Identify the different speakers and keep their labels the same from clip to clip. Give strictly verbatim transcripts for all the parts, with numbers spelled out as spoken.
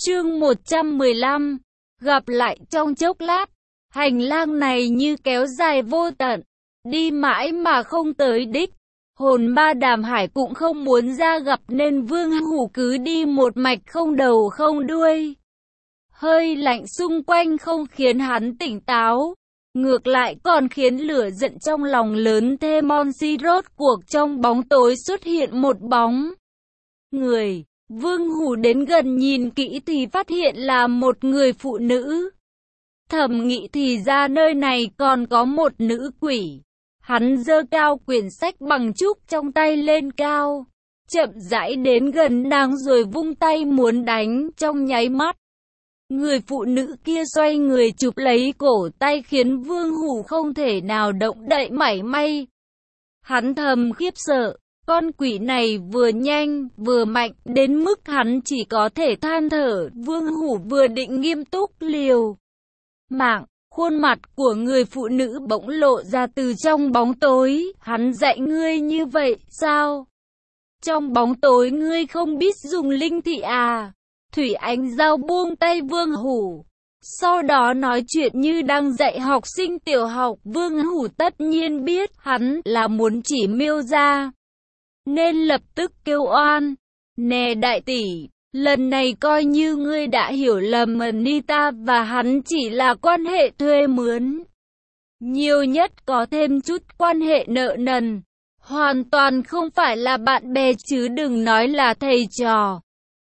Speaker 1: Chương một trăm mười lăm. Gặp lại trong chốc lát. Hành lang này như kéo dài vô tận, đi mãi mà không tới đích. Hồn ma Đàm Hải cũng không muốn ra gặp nên Vương Hủ cứ đi một mạch không đầu không đuôi. Hơi lạnh xung quanh không khiến hắn tỉnh táo, ngược lại còn khiến lửa giận trong lòng lớn thêm. Monsi rốt cuộc trong bóng tối xuất hiện một bóng người. Vương Hủ đến gần nhìn kỹ thì phát hiện là một người phụ nữ. Thầm nghĩ thì ra nơi này còn có một nữ quỷ. Hắn giơ cao quyển sách bằng trúc trong tay lên cao, chậm rãi đến gần nàng rồi vung tay muốn đánh. Trong nháy mắt, người phụ nữ kia xoay người chụp lấy cổ tay khiến Vương Hủ không thể nào động đậy mảy may. Hắn thầm khiếp sợ. Con quỷ này vừa nhanh, vừa mạnh, đến mức hắn chỉ có thể than thở. Vương Hủ vừa định nghiêm túc liều mạng, khuôn mặt của người phụ nữ bỗng lộ ra từ trong bóng tối. Hắn dạy ngươi như vậy, sao? Trong bóng tối ngươi không biết dùng linh thị à? Thủy Ánh Giao buông tay Vương Hủ, sau đó nói chuyện như đang dạy học sinh tiểu học. Vương Hủ tất nhiên biết hắn là muốn chỉ Miêu gia, nên lập tức kêu oan. Nè đại tỷ, lần này coi như ngươi đã hiểu lầm, Anita và hắn chỉ là quan hệ thuê mướn, nhiều nhất có thêm chút quan hệ nợ nần, hoàn toàn không phải là bạn bè, chứ đừng nói là thầy trò.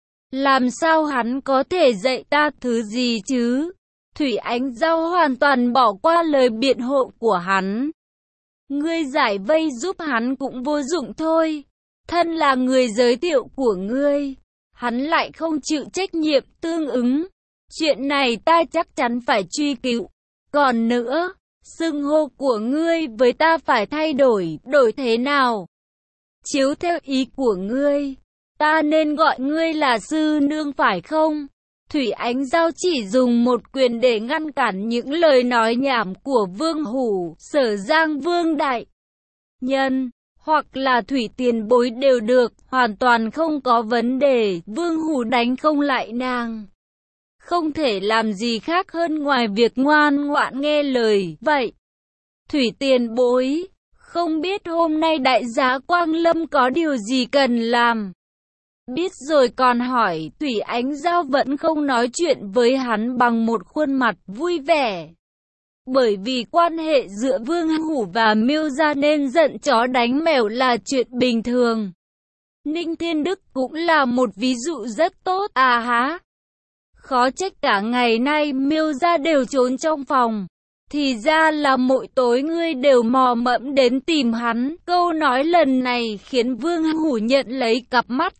Speaker 1: Làm sao hắn có thể dạy ta thứ gì chứ? Thủy Ánh Giao hoàn toàn bỏ qua lời biện hộ của hắn. Ngươi giải vây giúp hắn cũng vô dụng thôi. Thân là người giới thiệu của ngươi, hắn lại không chịu trách nhiệm tương ứng. Chuyện này ta chắc chắn phải truy cứu. Còn nữa, xưng hô của ngươi với ta phải thay đổi, đổi thế nào? Chiếu theo ý của ngươi, ta nên gọi ngươi là sư nương phải không? Thủy Ánh Giao chỉ dùng một quyền để ngăn cản những lời nói nhảm của Vương Hủ. Sở Giang Vương đại nhân hoặc là Thủy tiền bối đều được, hoàn toàn không có vấn đề. Vương Hủ đánh không lại nàng, không thể làm gì khác hơn ngoài việc ngoan ngoãn nghe lời. Vậy, Thủy tiền bối, không biết hôm nay đại giá Quang Lâm có điều gì cần làm? Biết rồi còn hỏi. Thủy Ánh Giao vẫn không nói chuyện với hắn bằng một khuôn mặt vui vẻ. Bởi vì quan hệ giữa Vương Hủ và Miêu gia nên giận chó đánh mèo là chuyện bình thường. Ninh Thiên Đức cũng là một ví dụ rất tốt. À há, khó trách cả ngày nay Miêu gia đều trốn trong phòng. Thì ra là mỗi tối ngươi đều mò mẫm đến tìm hắn. Câu nói lần này khiến Vương Hủ nhận lấy cặp mắt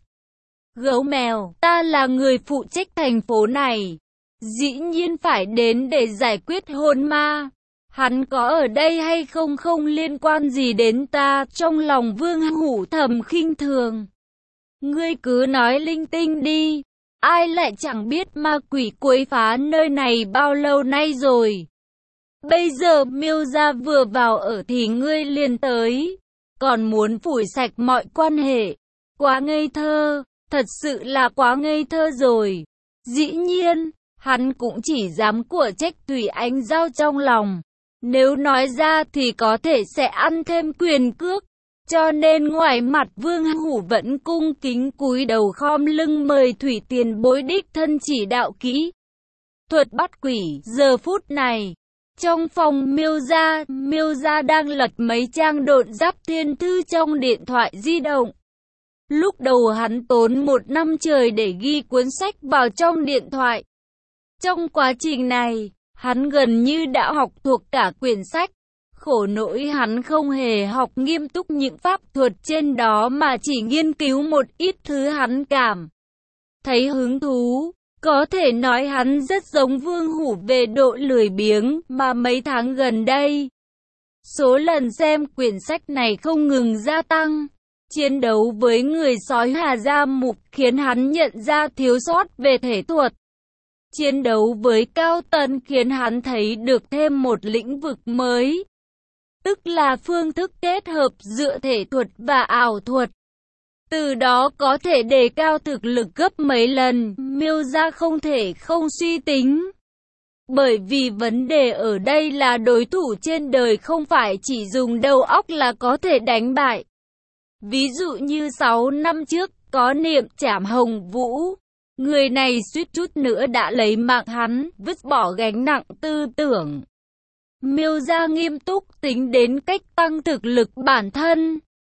Speaker 1: gấu mèo. Ta là người phụ trách thành phố này, dĩ nhiên phải đến để giải quyết hồn ma. Hắn có ở đây hay không không liên quan gì đến ta. Trong lòng Vương Hủ thầm khinh thường. Ngươi cứ nói linh tinh đi. Ai lại chẳng biết ma quỷ quấy phá nơi này bao lâu nay rồi. Bây giờ Miêu gia vừa vào ở thì ngươi liền tới, còn muốn phủi sạch mọi quan hệ. Quá ngây thơ, thật sự là quá ngây thơ rồi. Dĩ nhiên, hắn cũng chỉ dám của trách Thủy Ánh Giao trong lòng. Nếu nói ra thì có thể sẽ ăn thêm quyền cước. Cho nên ngoài mặt Vương Hủ vẫn cung kính cúi đầu khom lưng mời Thủy tiền bối đích thân chỉ đạo kỹ thuật bắt quỷ. Giờ phút này, trong phòng Miêu gia, Miêu gia đang lật mấy trang độn giáp thiên thư trong điện thoại di động. Lúc đầu hắn tốn một năm trời để ghi cuốn sách vào trong điện thoại. Trong quá trình này, hắn gần như đã học thuộc cả quyển sách. Khổ nỗi hắn không hề học nghiêm túc những pháp thuật trên đó mà chỉ nghiên cứu một ít thứ hắn cảm thấy hứng thú. Có thể nói hắn rất giống Vương Hủ về độ lười biếng, mà mấy tháng gần đây, số lần xem quyển sách này không ngừng gia tăng. Chiến đấu với người sói Hà Gia Mục khiến hắn nhận ra thiếu sót về thể thuật. Chiến đấu với Cao Tần khiến hắn thấy được thêm một lĩnh vực mới, tức là phương thức kết hợp giữa thể thuật và ảo thuật. Từ đó có thể đề cao thực lực gấp mấy lần, Miêu gia không thể không suy tính. Bởi vì vấn đề ở đây là đối thủ trên đời không phải chỉ dùng đầu óc là có thể đánh bại. Ví dụ như sáu năm trước, có Niệm Trảm Hồng Vũ. Người này suýt chút nữa đã lấy mạng hắn, vứt bỏ gánh nặng tư tưởng. Miêu gia nghiêm túc tính đến cách tăng thực lực bản thân.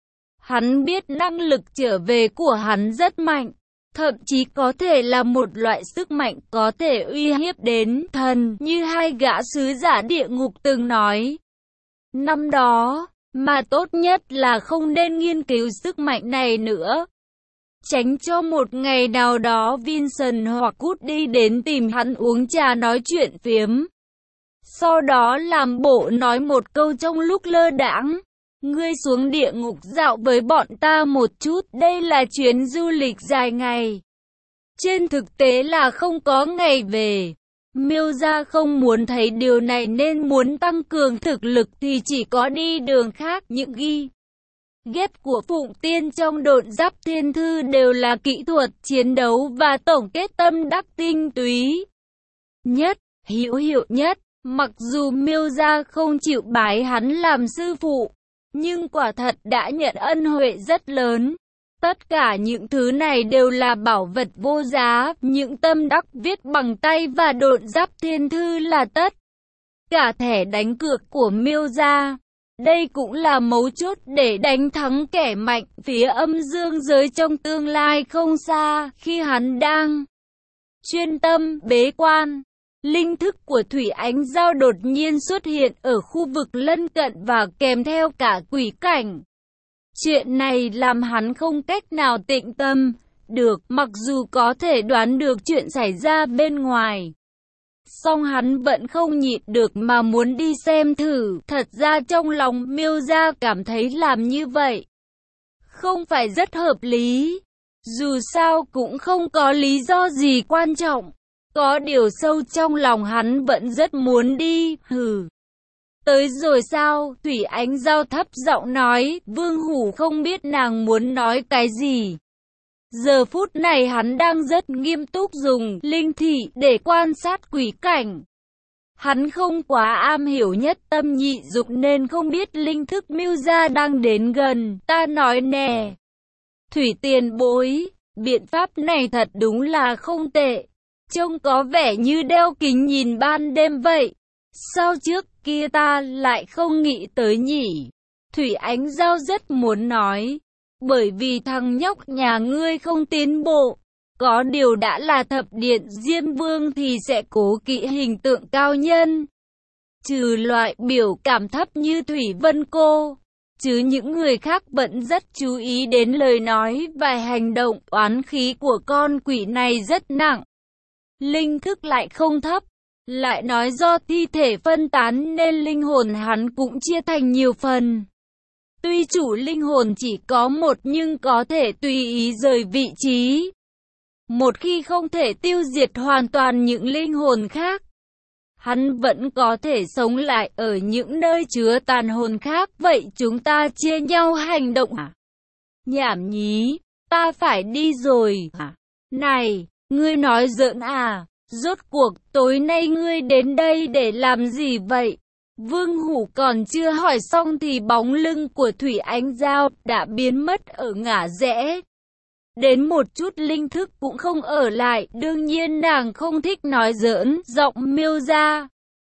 Speaker 1: Hắn biết năng lực trở về của hắn rất mạnh, thậm chí có thể là một loại sức mạnh có thể uy hiếp đến thần, như hai gã sứ giả địa ngục từng nói. Năm đó, mà tốt nhất là không nên nghiên cứu sức mạnh này nữa. Tránh cho một ngày nào đó Vincent hoặc Cút đi đến tìm hắn uống trà nói chuyện phiếm. Sau đó làm bộ nói một câu trong lúc lơ đãng. Ngươi xuống địa ngục dạo với bọn ta một chút, đây là chuyến du lịch dài ngày. Trên thực tế là không có ngày về. Miêu gia không muốn thấy điều này nên muốn tăng cường thực lực thì chỉ có đi đường khác. Những ghi ghép của Phụng Tiên trong Độn Giáp Thiên Thư đều là kỹ thuật chiến đấu và tổng kết tâm đắc tinh túy nhất, hữu hiệu nhất. Mặc dù Miêu gia không chịu bái hắn làm sư phụ, nhưng quả thật đã nhận ân huệ rất lớn. Tất cả những thứ này đều là bảo vật vô giá, những tâm đắc viết bằng tay và Độn Giáp Thiên Thư là tất cả thẻ đánh cược của Miêu gia. Đây cũng là mấu chốt để đánh thắng kẻ mạnh phía âm dương giới trong tương lai không xa, khi hắn đang chuyên tâm bế quan. Linh thức của Thủy Ánh Giao đột nhiên xuất hiện ở khu vực lân cận và kèm theo cả quỷ cảnh. Chuyện này làm hắn không cách nào tĩnh tâm được, mặc dù có thể đoán được chuyện xảy ra bên ngoài. Song hắn vẫn không nhịn được mà muốn đi xem thử. Thật ra trong lòng Miêu gia cảm thấy làm như vậy không phải rất hợp lý. Dù sao cũng không có lý do gì quan trọng. Có điều sâu trong lòng hắn vẫn rất muốn đi. Hừ. Tới rồi sao? Thủy Ánh Giao thấp giọng nói. Vương Hủ không biết nàng muốn nói cái gì. Giờ phút này hắn đang rất nghiêm túc dùng linh thị để quan sát quỷ cảnh. Hắn không quá am hiểu nhất tâm nhị dục nên không biết linh thức Miêu gia đang đến gần. Ta nói nè, Thủy tiền bối, biện pháp này thật đúng là không tệ. Trông có vẻ như đeo kính nhìn ban đêm vậy. Sao trước kia ta lại không nghĩ tới nhỉ? Thủy Ánh Giao rất muốn nói. Bởi vì thằng nhóc nhà ngươi không tiến bộ. Có điều đã là thập điện Diêm Vương thì sẽ cố kỵ hình tượng cao nhân. Trừ loại biểu cảm thấp như Thủy Vân cô. Chứ những người khác vẫn rất chú ý đến lời nói và hành động. Oán khí của con quỷ này rất nặng. Linh thức lại không thấp. Lại nói do thi thể phân tán nên linh hồn hắn cũng chia thành nhiều phần. Tuy chủ linh hồn chỉ có một nhưng có thể tùy ý rời vị trí. Một khi không thể tiêu diệt hoàn toàn những linh hồn khác, hắn vẫn có thể sống lại ở những nơi chứa tàn hồn khác. Vậy chúng ta chia nhau hành động à? Nhảm nhí, ta phải đi rồi à? Này, ngươi nói giỡn à? Rốt cuộc tối nay ngươi đến đây để làm gì vậy? Vương Hủ còn chưa hỏi xong thì bóng lưng của Thủy Ánh Giao đã biến mất ở ngã rẽ. Đến một chút linh thức cũng không ở lại, đương nhiên nàng không thích nói giỡn. Giọng Miêu gia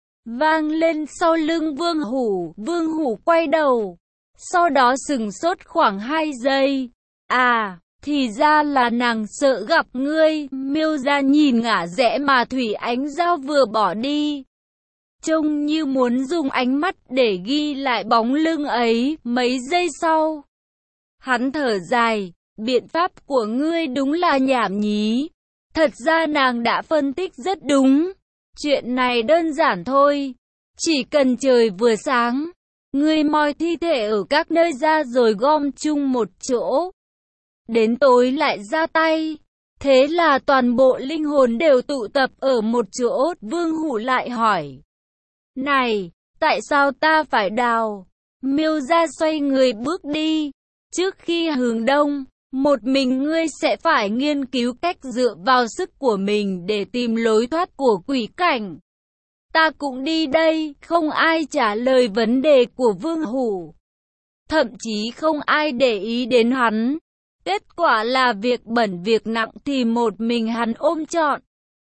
Speaker 1: vang lên sau lưng Vương Hủ. Vương Hủ quay đầu, sau đó sừng sốt khoảng hai giây. À, thì ra là nàng sợ gặp ngươi. Miêu gia nhìn ngả rẽ mà Thủy Ánh Giao vừa bỏ đi, trông như muốn dùng ánh mắt để ghi lại bóng lưng ấy. Mấy giây sau, hắn thở dài. Biện pháp của ngươi đúng là nhảm nhí. Thật ra nàng đã phân tích rất đúng. Chuyện này đơn giản thôi. Chỉ cần trời vừa sáng, ngươi moi thi thể ở các nơi ra rồi gom chung một chỗ. Đến tối lại ra tay. Thế là toàn bộ linh hồn đều tụ tập ở một chỗ. Vương Hủ lại hỏi. Này, tại sao ta phải đào? Miêu gia xoay người bước đi. Trước khi hướng đông, Một mình ngươi sẽ phải nghiên cứu cách dựa vào sức của mình để tìm lối thoát của quỷ cảnh. Ta cũng đi đây, không ai trả lời vấn đề của Vương Hủ. Thậm chí không ai để ý đến hắn. Kết quả là việc bẩn việc nặng thì một mình hắn ôm trọn.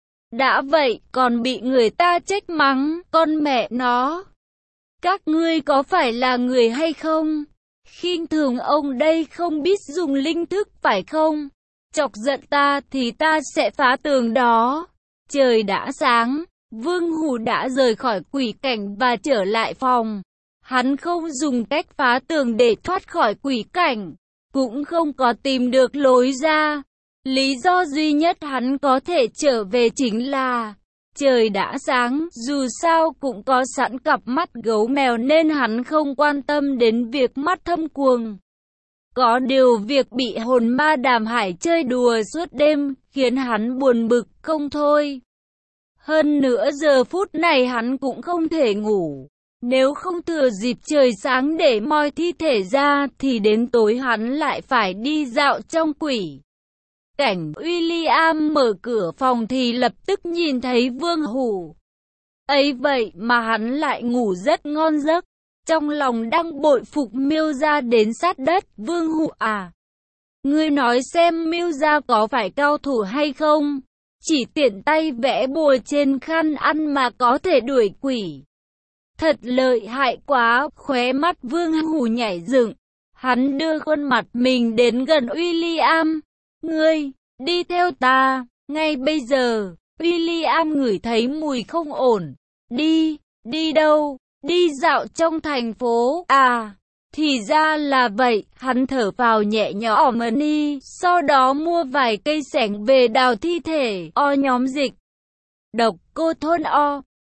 Speaker 1: Đã vậy còn bị người ta trách mắng, con mẹ nó. Các ngươi có phải là người hay không? Khinh thường ông đây không biết dùng linh thức phải không? Chọc giận ta thì ta sẽ phá tường đó. Trời đã sáng, Vương Hủ đã rời khỏi quỷ cảnh và trở lại phòng. Hắn không dùng cách phá tường để thoát khỏi quỷ cảnh, cũng không có tìm được lối ra. Lý do duy nhất hắn có thể trở về chính là trời đã sáng, dù sao cũng có sẵn cặp mắt gấu mèo nên hắn không quan tâm đến việc mắt thâm quầng. Có điều việc bị hồn ma Đàm Hải chơi đùa suốt đêm khiến hắn buồn bực không thôi. Hơn nữa giờ phút này hắn cũng không thể ngủ. Nếu không thừa dịp trời sáng để moi thi thể ra thì đến tối hắn lại phải đi dạo trong quỷ cảnh. William mở cửa phòng thì lập tức nhìn thấy Vương Hủ. Ấy vậy mà hắn lại ngủ rất ngon giấc. Trong lòng đang bội phục Miêu gia đến sát đất. Vương Hủ à, ngươi nói xem Miêu gia có phải cao thủ hay không? Chỉ tiện tay vẽ bùa trên khăn ăn mà có thể đuổi quỷ. Thật lợi hại quá. Khóe mắt Vương Hủ nhảy dựng. Hắn đưa khuôn mặt mình đến gần William. Ngươi, đi theo ta, ngay bây giờ. William ngửi thấy mùi không ổn. Đi, đi đâu? Đi dạo trong thành phố. À, thì ra là vậy. Hắn thở vào nhẹ nhõm đi, sau đó mua vài cây xẻng về đào thi thể. O nhóm dịch độc cô thôn O.